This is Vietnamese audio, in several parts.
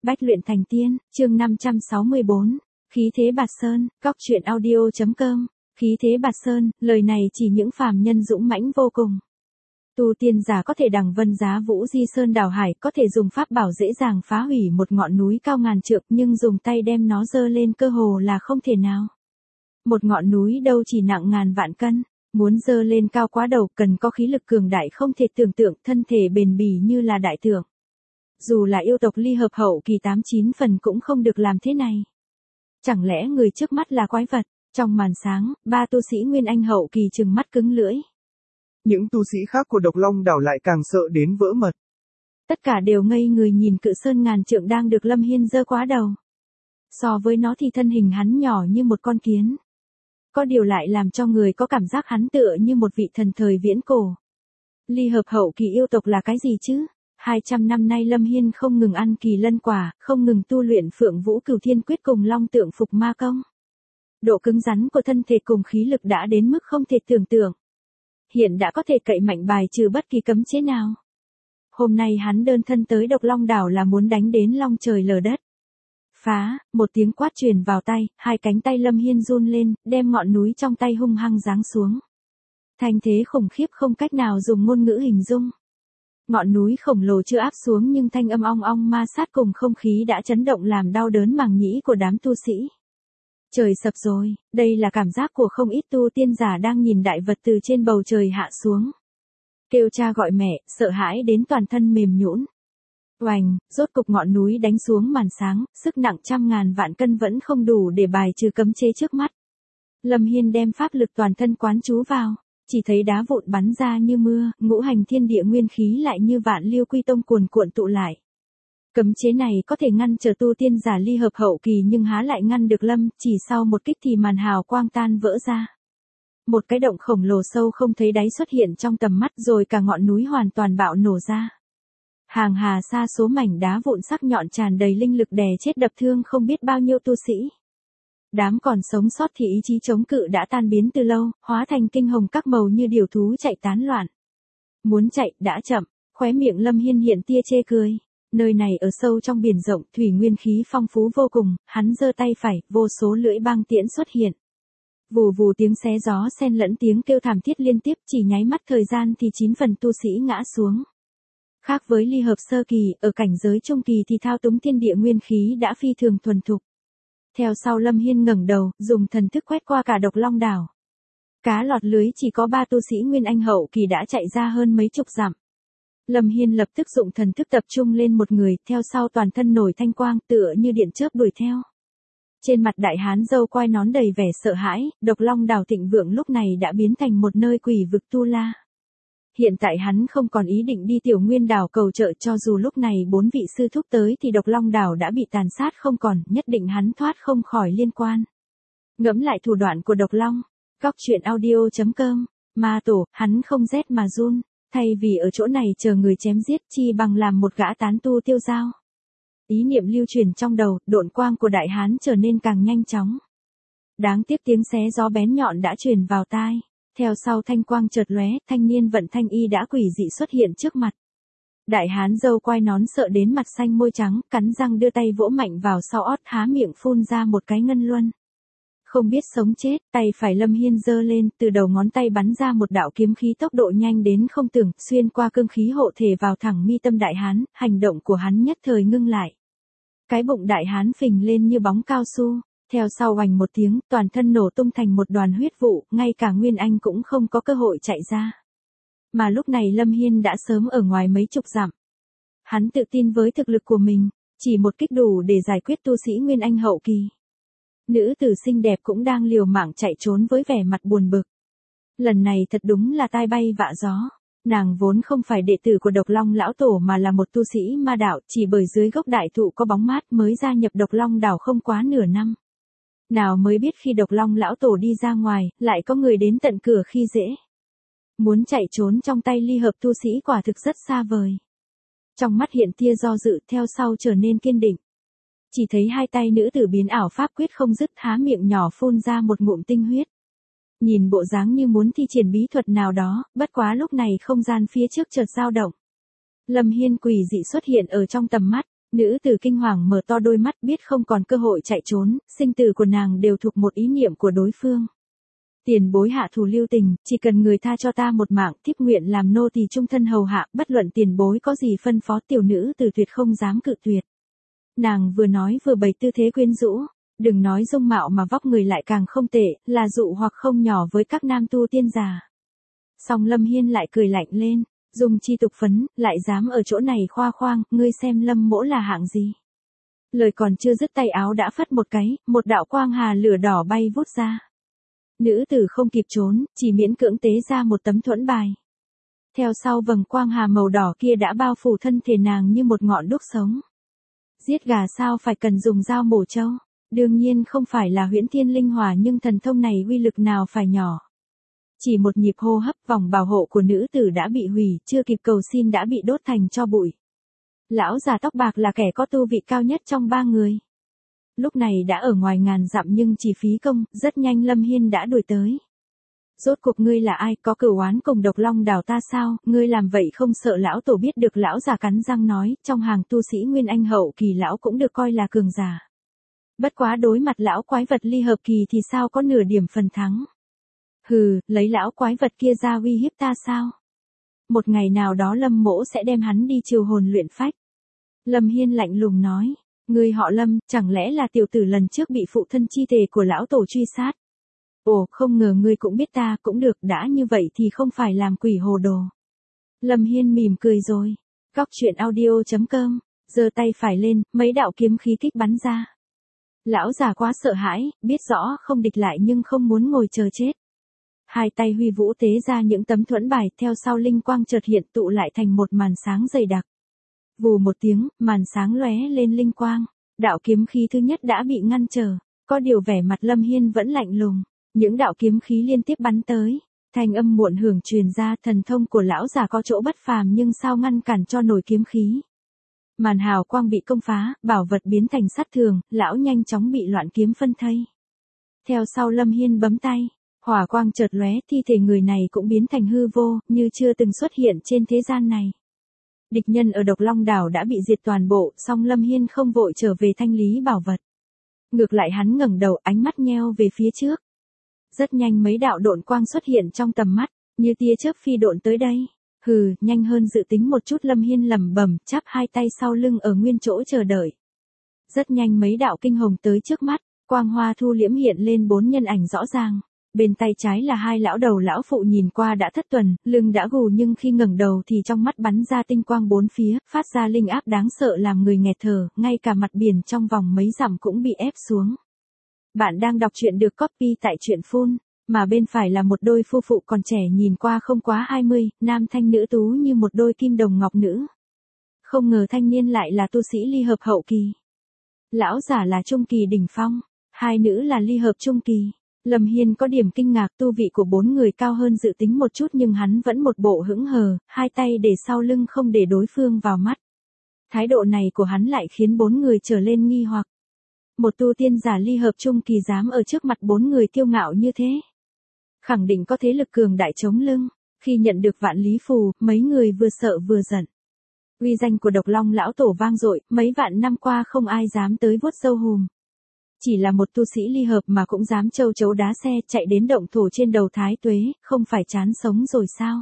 Bách luyện thành tiên, chương 564, khí thế Bạt Sơn, góc truyện audio.com, khí thế Bạt Sơn, lời này chỉ những phàm nhân dũng mãnh vô cùng. Tu tiên giả có thể đằng vân giá vũ di sơn đảo hải, có thể dùng pháp bảo dễ dàng phá hủy một ngọn núi cao ngàn trượng, nhưng dùng tay đem nó dơ lên cơ hồ là không thể nào. Một ngọn núi đâu chỉ nặng ngàn vạn cân, muốn dơ lên cao quá đầu cần có khí lực cường đại không thể tưởng tượng, thân thể bền bỉ như là đại tượng. Dù là yêu tộc ly hợp hậu kỳ 89 phần cũng không được làm thế này. Chẳng lẽ người trước mắt là quái vật? Trong màn sáng, ba tu sĩ Nguyên Anh hậu kỳ trừng mắt cứng lưỡi. Những tu sĩ khác của Độc Long đảo lại càng sợ đến vỡ mật. Tất cả đều ngây người nhìn cự sơn ngàn trượng đang được Lâm Hiên giơ quá đầu. So với nó thì thân hình hắn nhỏ như một con kiến. Có điều lại làm cho người có cảm giác hắn tựa như một vị thần thời viễn cổ. Ly hợp hậu kỳ yêu tộc là cái gì chứ? 200 năm nay Lâm Hiên không ngừng ăn kỳ lân quả, không ngừng tu luyện Phượng Vũ Cửu Thiên Quyết cùng Long Tượng Phục Ma Công. Độ cứng rắn của thân thể cùng khí lực đã đến mức không thể tưởng tượng. Hiện đã có thể cậy mạnh bài trừ bất kỳ cấm chế nào. Hôm nay hắn đơn thân tới Độc Long đảo là muốn đánh đến long trời lở đất. Phá, một tiếng quát truyền vào tay, hai cánh tay Lâm Hiên run lên, đem ngọn núi trong tay hung hăng giáng xuống. Thanh thế khủng khiếp không cách nào dùng ngôn ngữ hình dung. Ngọn núi khổng lồ chưa áp xuống nhưng thanh âm ong ong ma sát cùng không khí đã chấn động làm đau đớn màng nhĩ của đám tu sĩ. Trời sập rồi, đây là cảm giác của không ít tu tiên giả đang nhìn đại vật từ trên bầu trời hạ xuống. Kêu cha gọi mẹ, sợ hãi đến toàn thân mềm nhũn. Oành, rốt cục ngọn núi đánh xuống màn sáng, sức nặng trăm ngàn vạn cân vẫn không đủ để bài trừ cấm chế trước mắt. Lâm Hiên đem pháp lực toàn thân quán trú vào, chỉ thấy đá vụn bắn ra như mưa, ngũ hành thiên địa nguyên khí lại như vạn liêu quy tông cuồn cuộn tụ lại. Cấm chế này có thể ngăn trở tu tiên giả ly hợp hậu kỳ nhưng há lại ngăn được Lâm, chỉ sau một kích thì màn hào quang tan vỡ ra. Một cái động khổng lồ sâu không thấy đáy xuất hiện trong tầm mắt rồi cả ngọn núi hoàn toàn bạo nổ ra. Hàng hà sa số mảnh đá vụn sắc nhọn tràn đầy linh lực đè chết đập thương không biết bao nhiêu tu sĩ. Đám còn sống sót thì ý chí chống cự đã tan biến từ lâu, hóa thành kinh hồng các màu như điều thú chạy tán loạn. Muốn chạy đã chậm, khóe miệng Lâm Hiên hiện tia chê cười. Nơi này ở sâu trong biển rộng, thủy nguyên khí phong phú vô cùng, hắn giơ tay phải, vô số lưỡi băng tiễn xuất hiện. Vù vù tiếng xé gió xen lẫn tiếng kêu thảm thiết liên tiếp, chỉ nháy mắt thời gian thì 9 phần tu sĩ ngã xuống. Khác với ly hợp sơ kỳ, ở cảnh giới trung kỳ thì thao túng thiên địa nguyên khí đã phi thường thuần thục. Theo sau Lâm Hiên ngẩng đầu, dùng thần thức quét qua cả Độc Long đảo. Cá lọt lưới chỉ có 3 tu sĩ Nguyên Anh hậu kỳ đã chạy ra hơn mấy chục dặm. Lâm Hiên lập tức dụng thần thức tập trung lên một người, theo sau toàn thân nổi thanh quang tựa như điện chớp đuổi theo. Trên mặt đại hán râu quai nón đầy vẻ sợ hãi, Độc Long đảo thịnh vượng lúc này đã biến thành một nơi quỷ vực tu la. Hiện tại hắn không còn ý định đi Tiểu Nguyên đảo cầu trợ, cho dù lúc này 4 vị sư thúc tới thì Độc Long đảo đã bị tàn sát không còn, nhất định hắn thoát không khỏi liên quan. Ngẫm lại thủ đoạn của Độc Long, góc truyện audio.com, ma tổ, hắn không rét mà run, thay vì ở chỗ này chờ người chém giết chi bằng làm một gã tán tu tiêu dao. Ý niệm lưu truyền trong đầu, độn quang của đại hán trở nên càng nhanh chóng. Đáng tiếc tiếng xé gió bén nhọn đã truyền vào tai. Theo sau thanh quang chợt lóe, thanh niên vận thanh y đã quỷ dị xuất hiện trước mặt. Đại hán râu quai nón sợ đến mặt xanh môi trắng, cắn răng đưa tay vỗ mạnh vào sau ót, há miệng phun ra một cái ngân luân. Không biết sống chết, tay phải Lâm Hiên giơ lên, từ đầu ngón tay bắn ra một đạo kiếm khí tốc độ nhanh đến không tưởng, xuyên qua cương khí hộ thể vào thẳng mi tâm đại hán, hành động của hắn nhất thời ngưng lại. Cái bụng đại hán phình lên như bóng cao su. Theo sau oành một tiếng, toàn thân nổ tung thành một đoàn huyết vụ, ngay cả Nguyên Anh cũng không có cơ hội chạy ra. Mà lúc này Lâm Hiên đã sớm ở ngoài mấy chục dặm. Hắn tự tin với thực lực của mình, chỉ một kích đủ để giải quyết tu sĩ Nguyên Anh hậu kỳ. Nữ tử xinh đẹp cũng đang liều mạng chạy trốn với vẻ mặt buồn bực. Lần này thật đúng là tai bay vạ gió. Nàng vốn không phải đệ tử của Độc Long lão tổ mà là một tu sĩ ma đạo, chỉ bởi dưới gốc đại thụ có bóng mát mới gia nhập Độc Long đảo không quá nửa năm. Nào mới biết khi Độc Long lão tổ đi ra ngoài, lại có người đến tận cửa khi dễ. Muốn chạy trốn trong tay ly hợp tu sĩ quả thực rất xa vời. Trong mắt hiện tia do dự, theo sau trở nên kiên định. Chỉ thấy hai tay nữ tử biến ảo pháp quyết không dứt, há miệng nhỏ phun ra một ngụm tinh huyết. Nhìn bộ dáng như muốn thi triển bí thuật nào đó, bất quá lúc này không gian phía trước chợt dao động. Lâm Hiên quỷ dị xuất hiện ở trong tầm mắt, Nữ tử kinh hoàng mở to đôi mắt biết không còn cơ hội chạy trốn, sinh tử của nàng đều thuộc một ý niệm của đối phương. Tiền bối hạ thủ lưu tình, chỉ cần người tha cho ta một mạng, thiếp nguyện làm nô tỳ trung thân hầu hạ, bất luận tiền bối có gì phân phó. Tiểu nữ tử tuyệt không dám cự tuyệt. Nàng vừa nói vừa bày tư thế quyến rũ, đừng nói dung mạo mà vóc người lại càng không tệ, là dụ hoặc không nhỏ với các nam tu tiên già. Song Lâm Hiên lại cười lạnh lên, dùng chi tục phấn, lại dám ở chỗ này khoa khoang, ngươi xem Lâm mỗ là hạng gì. Lời còn chưa dứt tay áo đã phất một cái, một đạo quang hà lửa đỏ bay vút ra. Nữ tử không kịp trốn, chỉ miễn cưỡng tế ra một tấm thuẫn bài. Theo sau vầng quang hà màu đỏ kia đã bao phủ thân thể nàng như một ngọn đuốc sống. Giết gà sao phải cần dùng dao mổ trâu, đương nhiên không phải là huyễn thiên linh hỏa, nhưng thần thông này uy lực nào phải nhỏ. Chỉ một nhịp hô hấp, vòng bảo hộ của nữ tử đã bị hủy, chưa kịp cầu xin đã bị đốt thành tro bụi. Lão già tóc bạc là kẻ có tu vị cao nhất trong ba người. Lúc này đã ở ngoài ngàn dặm nhưng chỉ phí công, rất nhanh Lâm Hiên đã đuổi tới. Rốt cuộc ngươi là ai, có cửu oán cùng Độc Long Đảo ta sao, ngươi làm vậy không sợ lão tổ biết được. Lão già cắn răng nói, trong hàng tu sĩ Nguyên Anh hậu kỳ lão cũng được coi là cường giả. Bất quá đối mặt lão quái vật ly hợp kỳ thì sao có nửa điểm phần thắng. Hừ, lấy lão quái vật kia ra uy hiếp ta sao? Một ngày nào đó Lâm mỗ sẽ đem hắn đi triều hồn luyện phách. Lâm Hiên lạnh lùng nói, ngươi họ Lâm, chẳng lẽ là tiểu tử lần trước bị phụ thân chi thể của lão tổ truy sát? Ồ, không ngờ ngươi cũng biết ta, cũng được, đã như vậy thì không phải làm quỷ hồ đồ. Lâm Hiên mỉm cười rồi. Cóc truyện audio.com, giơ tay phải lên, mấy đạo kiếm khí kích bắn ra. Lão già quá sợ hãi, biết rõ không địch lại nhưng không muốn ngồi chờ chết. Hai tay huy vũ tế ra những tấm thuẫn bài, theo sau linh quang chợt hiện tụ lại thành một màn sáng dày đặc. Vù một tiếng, màn sáng lóe lên linh quang. Đạo kiếm khí thứ nhất đã bị ngăn trở, có điều vẻ mặt Lâm Hiên vẫn lạnh lùng. Những đạo kiếm khí liên tiếp bắn tới, thanh âm muộn hưởng truyền ra, thần thông của lão già có chỗ bất phàm nhưng sao ngăn cản cho nổi kiếm khí. Màn hào quang bị công phá, bảo vật biến thành sát thường, lão nhanh chóng bị loạn kiếm phân thây. Theo sau Lâm Hiên bấm tay, hỏa quang chợt lóe, thi thể người này cũng biến thành hư vô, như chưa từng xuất hiện trên thế gian này. Địch nhân ở Độc Long Đảo đã bị diệt toàn bộ, song Lâm Hiên không vội trở về thanh lý bảo vật. Ngược lại hắn ngẩng đầu, ánh mắt nheo về phía trước. Rất nhanh mấy đạo độn quang xuất hiện trong tầm mắt, như tia chớp phi độn tới đây. Hừ, nhanh hơn dự tính một chút, Lâm Hiên lẩm bẩm, chắp hai tay sau lưng ở nguyên chỗ chờ đợi. Rất nhanh mấy đạo kinh hồng tới trước mắt, quang hoa thu liễm hiện lên 4 nhân ảnh rõ ràng. Bên tay trái là 2 lão đầu lão phụ nhìn qua đã thất tuần, lưng đã gù nhưng khi ngẩng đầu thì trong mắt bắn ra tinh quang 4 phía, phát ra linh áp đáng sợ làm người nghẹt thở, ngay cả mặt biển trong vòng mấy dặm cũng bị ép xuống. Bạn đang đọc truyện được copy tại truyện Phun, mà bên phải là một đôi phu phụ còn trẻ nhìn qua không quá 20, nam thanh nữ tú như một đôi kim đồng ngọc nữ. Không ngờ thanh niên lại là tu sĩ ly hợp hậu kỳ. Lão giả là trung kỳ đỉnh phong, hai nữ là ly hợp trung kỳ. Lâm Hiên có điểm kinh ngạc, tu vị của 4 người cao hơn dự tính một chút nhưng hắn vẫn một bộ hững hờ, hai tay để sau lưng không để đối phương vào mắt. Thái độ này của hắn lại khiến 4 người trở lên nghi hoặc. Một tu tiên giả ly hợp trung kỳ dám ở trước mặt 4 người kiêu ngạo như thế. Khẳng định có thế lực cường đại chống lưng. Khi nhận được vạn lý phù, mấy người vừa sợ vừa giận. Uy danh của Độc Long lão tổ vang dội, mấy vạn năm qua không ai dám tới vuốt râu hùm. Chỉ là một tu sĩ ly hợp mà cũng dám châu chấu đá xe chạy đến động thổ trên đầu Thái Tuế, không phải chán sống rồi sao?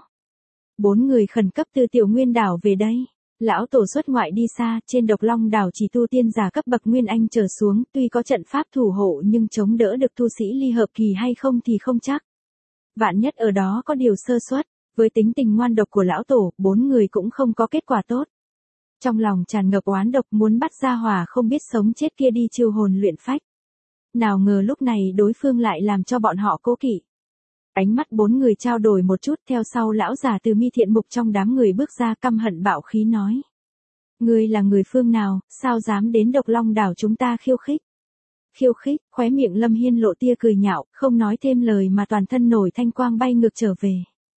4 người khẩn cấp từ Tiểu Nguyên đảo về đây. Lão tổ xuất ngoại đi xa, trên Độc Long đảo chỉ tu tiên giả cấp bậc Nguyên Anh trở xuống, tuy có trận pháp thủ hộ nhưng chống đỡ được tu sĩ ly hợp kỳ hay không thì không chắc. Vạn nhất ở đó có điều sơ suất, với tính tình ngoan độc của lão tổ, 4 người cũng không có kết quả tốt. Trong lòng tràn ngập oán độc muốn bắt gia hỏa không biết sống chết kia đi chiêu hồn luyện phách. Nào ngờ lúc này đối phương lại làm cho bọn họ cố kỵ. Ánh mắt 4 người trao đổi một chút, theo sau lão già từ mi thiện mục trong đám người bước ra căm hận bạo khí nói. Ngươi là người phương nào, sao dám đến Độc Long đảo chúng ta khiêu khích? Khiêu khích, khóe miệng Lâm Hiên lộ tia cười nhạo, không nói thêm lời mà toàn thân nổi thanh quang bay ngược trở về.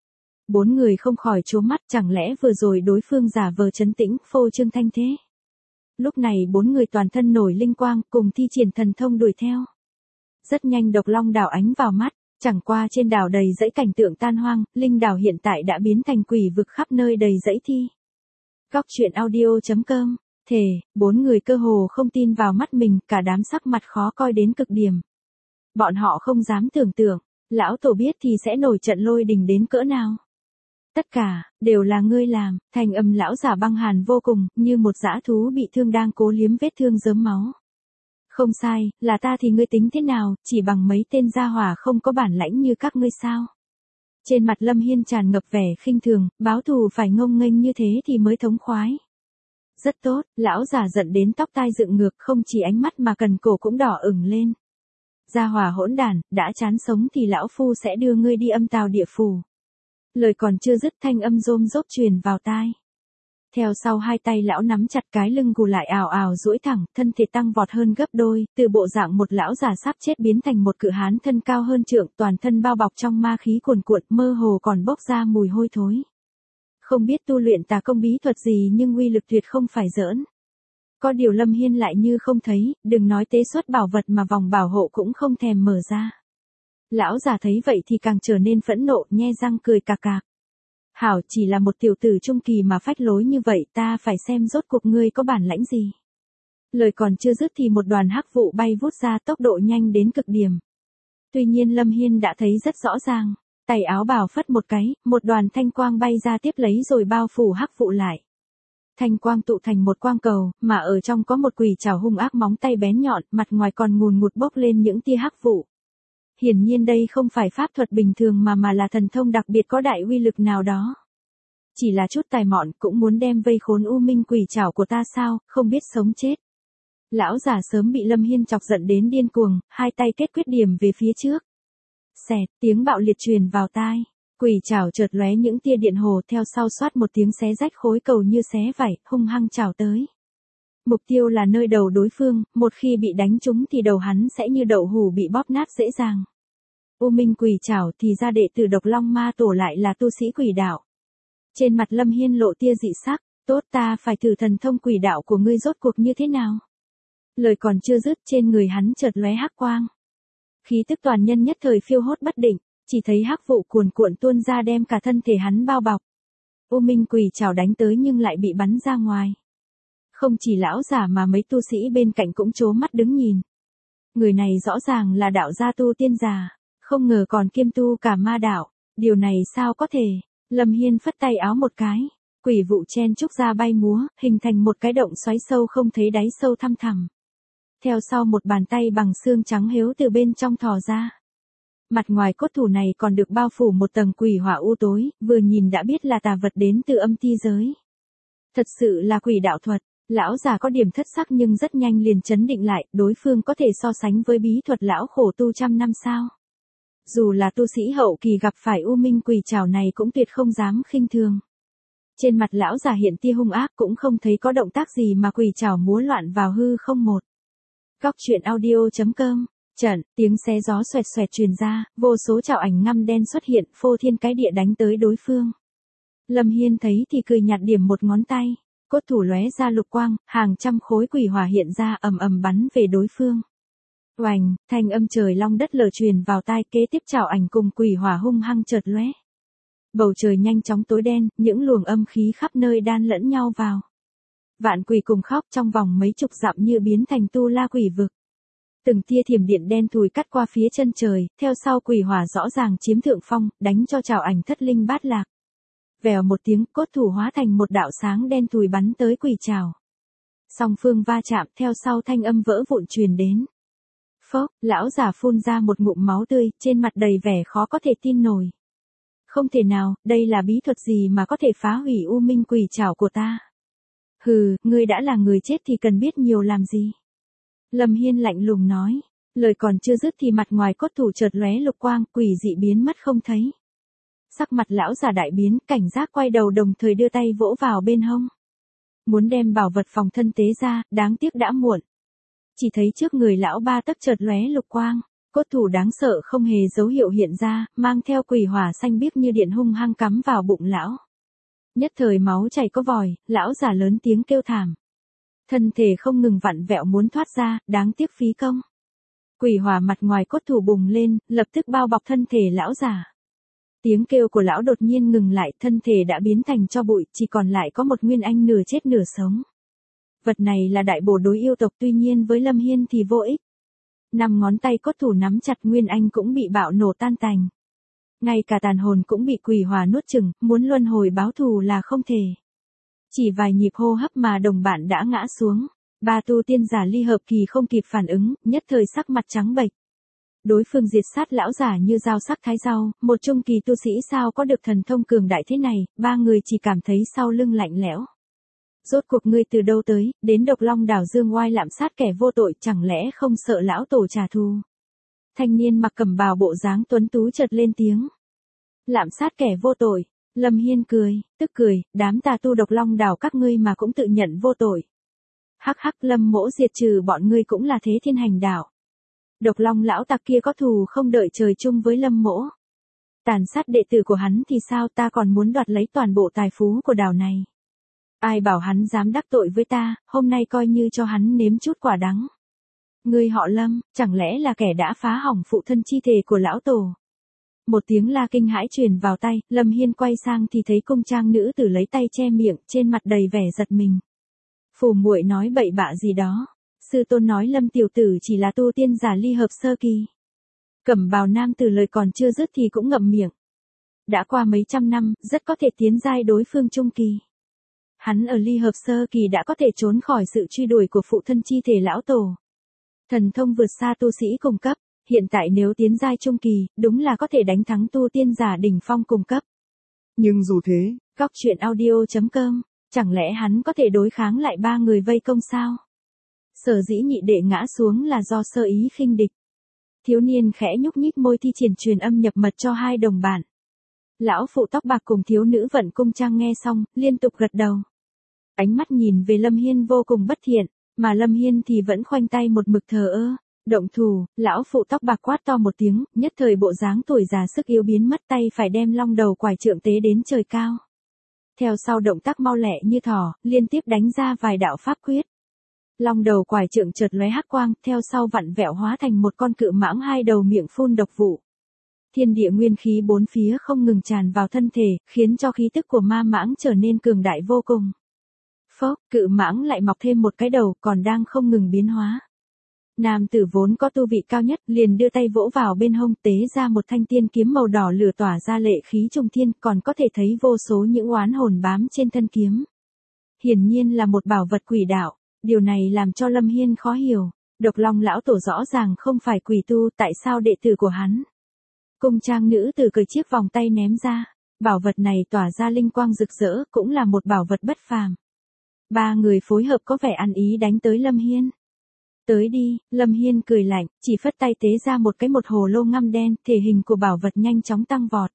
4 người không khỏi trố mắt, chẳng lẽ vừa rồi đối phương giả vờ trấn tĩnh, phô trương thanh thế. Lúc này 4 người toàn thân nổi linh quang, cùng thi triển thần thông đuổi theo. Rất nhanh Độc Long đảo ánh vào mắt, chẳng qua trên đảo đầy dãy cảnh tượng tan hoang, linh đảo hiện tại đã biến thành quỷ vực khắp nơi đầy dãy thi. Cóc truyện audio.com Thề, 4 người cơ hồ không tin vào mắt mình, cả đám sắc mặt khó coi đến cực điểm. Bọn họ không dám tưởng tượng, lão tổ biết thì sẽ nổi trận lôi đình đến cỡ nào. Tất cả, đều là ngươi làm, thanh âm lão giả băng hàn vô cùng, như một dã thú bị thương đang cố liếm vết thương rớm máu. Không sai, là ta thì ngươi tính thế nào, chỉ bằng mấy tên gia hỏa không có bản lãnh như các ngươi sao. Trên mặt Lâm Hiên tràn ngập vẻ khinh thường, báo thù phải ngông nghênh như thế thì mới thống khoái. Rất tốt, lão giả giận đến tóc tai dựng ngược, không chỉ ánh mắt mà cần cổ cũng đỏ ửng lên. Gia hỏa hỗn đản, đã chán sống thì lão phu sẽ đưa ngươi đi âm tào địa phủ. Lời còn chưa dứt thanh âm rôm rốp truyền vào tai. Theo sau hai tay lão nắm chặt cái lưng gù lại ào ào duỗi thẳng, thân thể tăng vọt hơn gấp đôi, từ bộ dạng một lão già sắp chết biến thành một cự hán thân cao hơn trượng, toàn thân bao bọc trong ma khí cuồn cuộn, mơ hồ còn bốc ra mùi hôi thối. Không biết tu luyện tà công bí thuật gì nhưng uy lực tuyệt không phải giỡn. Có điều Lâm Hiên lại như không thấy, đừng nói tế xuất bảo vật mà vòng bảo hộ cũng không thèm mở ra. Lão già thấy vậy thì càng trở nên phẫn nộ, nhe răng cười cạc cạc. Hảo, chỉ là một tiểu tử trung kỳ mà phách lối như vậy, ta phải xem rốt cuộc ngươi có bản lãnh gì. Lời còn chưa dứt thì một đoàn hắc vụ bay vút ra, tốc độ nhanh đến cực điểm. Tuy nhiên Lâm Hiên đã thấy rất rõ ràng, tay áo bào phất một cái, một đoàn thanh quang bay ra tiếp lấy rồi bao phủ hắc vụ lại. Thanh quang tụ thành một quang cầu, mà ở trong có một quỷ trảo hung ác móng tay bén nhọn, mặt ngoài còn ngùn ngụt bốc lên những tia hắc vụ. Hiển nhiên đây không phải pháp thuật bình thường mà là thần thông đặc biệt có đại uy lực nào đó. Chỉ là chút tài mọn cũng muốn đem vây khốn u minh quỷ trảo của ta sao, không biết sống chết. Lão già sớm bị Lâm Hiên chọc giận đến điên cuồng, hai tay kết quyết điểm về phía trước. Xẹt, tiếng bạo liệt truyền vào tai. Quỷ trảo chợt lóe những tia điện hồ, theo sau xoát một tiếng xé rách khối cầu như xé vải, hung hăng chảo tới. Mục tiêu là nơi đầu đối phương, một khi bị đánh trúng thì đầu hắn sẽ như đậu hũ bị bóp nát dễ dàng. U minh quỷ trảo thì ra đệ tử Độc Long Ma Tổ lại là tu sĩ quỷ đạo. Trên mặt Lâm Hiên lộ tia dị sắc, tốt, ta phải thử thần thông quỷ đạo của ngươi rốt cuộc như thế nào. Lời còn chưa dứt, trên người hắn chợt lóe hắc quang. Khí tức toàn nhân nhất thời phiêu hốt bất định, chỉ thấy hắc vụ cuồn cuộn tuôn ra đem cả thân thể hắn bao bọc. U minh quỷ trảo đánh tới nhưng lại bị bắn ra ngoài. Không chỉ lão giả mà mấy tu sĩ bên cạnh cũng trố mắt đứng nhìn. Người này rõ ràng là đạo gia tu tiên già, không ngờ còn kiêm tu cả ma đạo, điều này sao có thể. Lâm Hiên phất tay áo một cái, quỷ vụ chen chúc ra bay múa, hình thành một cái động xoáy sâu không thấy đáy sâu thăm thẳm. Theo sau một bàn tay bằng xương trắng héo từ bên trong thò ra. Mặt ngoài cốt thủ này còn được bao phủ một tầng quỷ hỏa u tối, vừa nhìn đã biết là tà vật đến từ âm ti giới. Thật sự là quỷ đạo thuật, lão già có điểm thất sắc nhưng rất nhanh liền chấn định lại, đối phương có thể so sánh với bí thuật lão khổ tu trăm năm sao. Dù là tu sĩ hậu kỳ gặp phải u minh quỷ trảo này cũng tuyệt không dám khinh thường. Trên mặt lão già hiện tia hung ác, cũng không thấy có động tác gì mà quỷ trảo múa loạn vào hư không một. Góc truyện audio.com. Trận, tiếng xé gió xoẹt xoẹt truyền ra, vô số trảo ảnh ngăm đen xuất hiện, phô thiên cái địa đánh tới đối phương. Lâm Hiên thấy thì cười nhạt điểm một ngón tay, cốt thủ lóe ra lục quang, hàng trăm khối quỷ hỏa hiện ra ầm ầm bắn về đối phương. Oành, thanh âm trời long đất lở truyền vào tai, kế tiếp trảo ảnh cùng quỷ hỏa hung hăng chợt lóe. Bầu trời nhanh chóng tối đen, những luồng âm khí khắp nơi đan lẫn nhau vào. Vạn quỷ cùng khóc, trong vòng mấy chục dặm như biến thành tu la quỷ vực. Từng tia thiểm điện đen thùi cắt qua phía chân trời, theo sau quỷ hỏa rõ ràng chiếm thượng phong, đánh cho trảo ảnh thất linh bát lạc. Vèo một tiếng, cốt thủ hóa thành một đạo sáng đen thùi bắn tới quỷ trảo. Song phương va chạm, theo sau thanh âm vỡ vụn truyền đến. Phốc, lão già phun ra một ngụm máu tươi, trên mặt đầy vẻ khó có thể tin nổi. Không thể nào, đây là bí thuật gì mà có thể phá hủy u minh quỷ trảo của ta. Hừ, ngươi đã là người chết thì cần biết nhiều làm gì. Lâm Hiên lạnh lùng nói, lời còn chưa dứt thì mặt ngoài cốt thủ chợt lóe lục quang, quỷ dị biến mất không thấy. Sắc mặt lão già đại biến, cảnh giác quay đầu đồng thời đưa tay vỗ vào bên hông. Muốn đem bảo vật phòng thân tế ra, đáng tiếc đã muộn. Chỉ thấy trước người lão ba tấc chợt lóe lục quang, cốt thủ đáng sợ không hề dấu hiệu hiện ra, mang theo quỷ hỏa xanh biếc như điện hung hăng cắm vào bụng lão. Nhất thời máu chảy có vòi, lão già lớn tiếng kêu thảm. Thân thể không ngừng vặn vẹo muốn thoát ra, đáng tiếc phí công. Quỷ hỏa mặt ngoài cốt thủ bùng lên, lập tức bao bọc thân thể lão già. Tiếng kêu của lão đột nhiên ngừng lại, thân thể đã biến thành tro bụi, chỉ còn lại có một nguyên anh nửa chết nửa sống. Vật này là đại bổ đối yêu tộc, tuy nhiên với Lâm Hiên thì vô ích. 5 ngón tay cốt thủ nắm chặt Nguyên Anh cũng bị bạo nổ tan tành. Ngay cả tàn hồn cũng bị quỷ hỏa nuốt chửng, muốn luân hồi báo thù là không thể. Chỉ vài nhịp hô hấp mà đồng bạn đã ngã xuống. 3 tu tiên giả ly hợp kỳ không kịp phản ứng, nhất thời sắc mặt trắng bệch. Đối phương diệt sát lão giả như dao sắc thái rau, một trung kỳ tu sĩ sao có được thần thông cường đại thế này, 3 người chỉ cảm thấy sau lưng lạnh lẽo. Rốt cuộc ngươi từ đâu tới, đến Độc Long đảo dương oai lạm sát kẻ vô tội, chẳng lẽ không sợ lão tổ trả thù? Thanh niên mặc cẩm bào bộ dáng tuấn tú chợt lên tiếng. Lạm sát kẻ vô tội, Lâm Hiên cười, tức cười, đám tà tu Độc Long đảo các ngươi mà cũng tự nhận vô tội. Hắc hắc, Lâm mỗ diệt trừ bọn ngươi cũng là thế thiên hành đạo. Độc Long lão tặc kia có thù không đợi trời chung với Lâm mỗ. Tàn sát đệ tử của hắn thì sao, ta còn muốn đoạt lấy toàn bộ tài phú của đảo này. Ai bảo hắn dám đắc tội với ta, hôm nay coi như cho hắn nếm chút quả đắng. Ngươi họ Lâm, chẳng lẽ là kẻ đã phá hỏng phụ thân chi thể của lão tổ? Một tiếng la kinh hãi truyền vào tay, Lâm Hiên quay sang thì thấy cung trang nữ tử lấy tay che miệng, trên mặt đầy vẻ giật mình. Phù muội nói bậy bạ gì đó. Sư tôn nói Lâm tiểu tử chỉ là tu tiên giả ly hợp sơ kỳ. Cẩm bào nam tử lời còn chưa dứt thì cũng ngậm miệng. Đã qua mấy trăm năm, rất có thể tiến giai đối phương trung kỳ. Hắn ở ly hợp sơ kỳ đã có thể trốn khỏi sự truy đuổi của phụ thân chi thể lão tổ. Thần thông vượt xa tu sĩ cùng cấp, hiện tại nếu tiến giai trung kỳ, đúng là có thể đánh thắng tu tiên giả đỉnh phong cùng cấp. Nhưng dù thế, Goctruyện.audio.com, chẳng lẽ hắn có thể đối kháng lại 3 người vây công sao? Sở dĩ nhị đệ ngã xuống là do sơ ý khinh địch. Thiếu niên khẽ nhúc nhích môi thi triển truyền âm nhập mật cho 2 đồng bạn. Lão phụ tóc bạc cùng thiếu nữ vận cung trang nghe xong, liên tục gật đầu. Ánh mắt nhìn về Lâm Hiên vô cùng bất thiện, mà Lâm Hiên thì vẫn khoanh tay một mực thờ ơ. Động thủ, lão phụ tóc bạc quát to một tiếng, nhất thời bộ dáng tuổi già sức yếu biến mất, tay phải đem long đầu quải trượng tế đến trời cao. Theo sau động tác mau lẹ như thỏ, liên tiếp đánh ra vài đạo pháp quyết. Long đầu quải trượng chợt lóe hắc quang, theo sau vặn vẹo hóa thành một con cự mãng 2 đầu miệng phun độc vụ. Thiên địa nguyên khí 4 phía không ngừng tràn vào thân thể, khiến cho khí tức của ma mãng trở nên cường đại vô cùng. Phốc, cự mãng lại mọc thêm một cái đầu, còn đang không ngừng biến hóa. Nam tử vốn có tu vị cao nhất, liền đưa tay vỗ vào bên hông, tế ra một thanh tiên kiếm màu đỏ lửa tỏa ra lệ khí trùng thiên, còn có thể thấy vô số những oán hồn bám trên thân kiếm. Hiển nhiên là một bảo vật quỷ đạo, điều này làm cho Lâm Hiên khó hiểu. Độc Long lão tổ rõ ràng không phải quỷ tu, tại sao đệ tử của hắn? Cung trang nữ tử cởi chiếc vòng tay ném ra, bảo vật này tỏa ra linh quang rực rỡ, cũng là một bảo vật bất phàm. 3 người phối hợp có vẻ ăn ý đánh tới Lâm Hiên. Tới đi, Lâm Hiên cười lạnh, chỉ phất tay tế ra một hồ lô ngăm đen, thể hình của bảo vật nhanh chóng tăng vọt.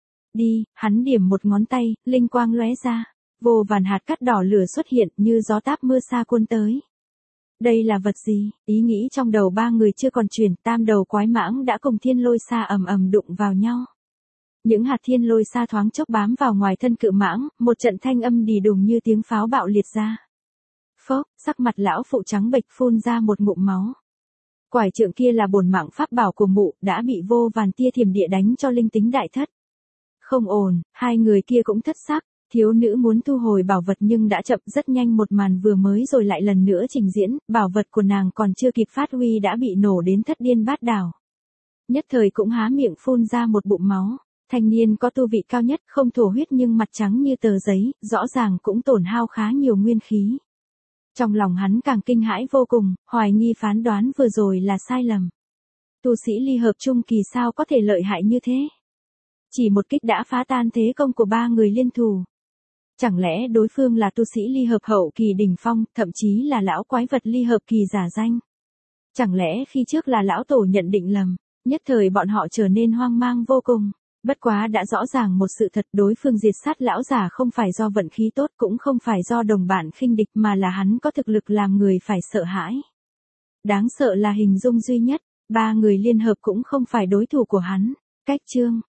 Đi, hắn điểm một ngón tay, linh quang lóe ra, vô vàn hạt cát đỏ lửa xuất hiện như gió táp mưa sa cuốn tới. Đây là vật gì? Ý nghĩ trong đầu 3 người chưa còn chuyển, tam đầu quái mãng đã cùng thiên lôi sa ầm ầm đụng vào nhau. Những hạt thiên lôi sa thoáng chốc bám vào ngoài thân cự mãng, một trận thanh âm đì đùng như tiếng pháo bạo liệt ra. Phốc, sắc mặt lão phụ trắng bệch phun ra một ngụm máu. Quải trượng kia là bổn mạng pháp bảo của mụ, đã bị vô vàn tia thiểm địa đánh cho linh tính đại thất. Không ổn, 2 người kia cũng thất sắc, thiếu nữ muốn thu hồi bảo vật nhưng đã chậm, rất nhanh một màn vừa mới rồi lại lần nữa trình diễn, bảo vật của nàng còn chưa kịp phát huy đã bị nổ đến thất điên bát đảo. Nhất thời cũng há miệng phun ra một bụng máu. Thanh niên có tu vị cao nhất, không thổ huyết nhưng mặt trắng như tờ giấy, rõ ràng cũng tổn hao khá nhiều nguyên khí. Trong lòng hắn càng kinh hãi vô cùng, hoài nghi phán đoán vừa rồi là sai lầm. Tu sĩ ly hợp trung kỳ sao có thể lợi hại như thế? Chỉ một kích đã phá tan thế công của 3 người liên thủ. Chẳng lẽ đối phương là tu sĩ ly hợp hậu kỳ đỉnh phong, thậm chí là lão quái vật ly hợp kỳ giả danh? Chẳng lẽ khi trước là lão tổ nhận định lầm? Nhất thời bọn họ trở nên hoang mang vô cùng. Bất quá đã rõ ràng một sự thật, đối phương diệt sát lão giả không phải do vận khí tốt, cũng không phải do đồng bạn khinh địch, mà là hắn có thực lực làm người phải sợ hãi. Đáng sợ là hình dung duy nhất, 3 người liên hợp cũng không phải đối thủ của hắn. Cách chương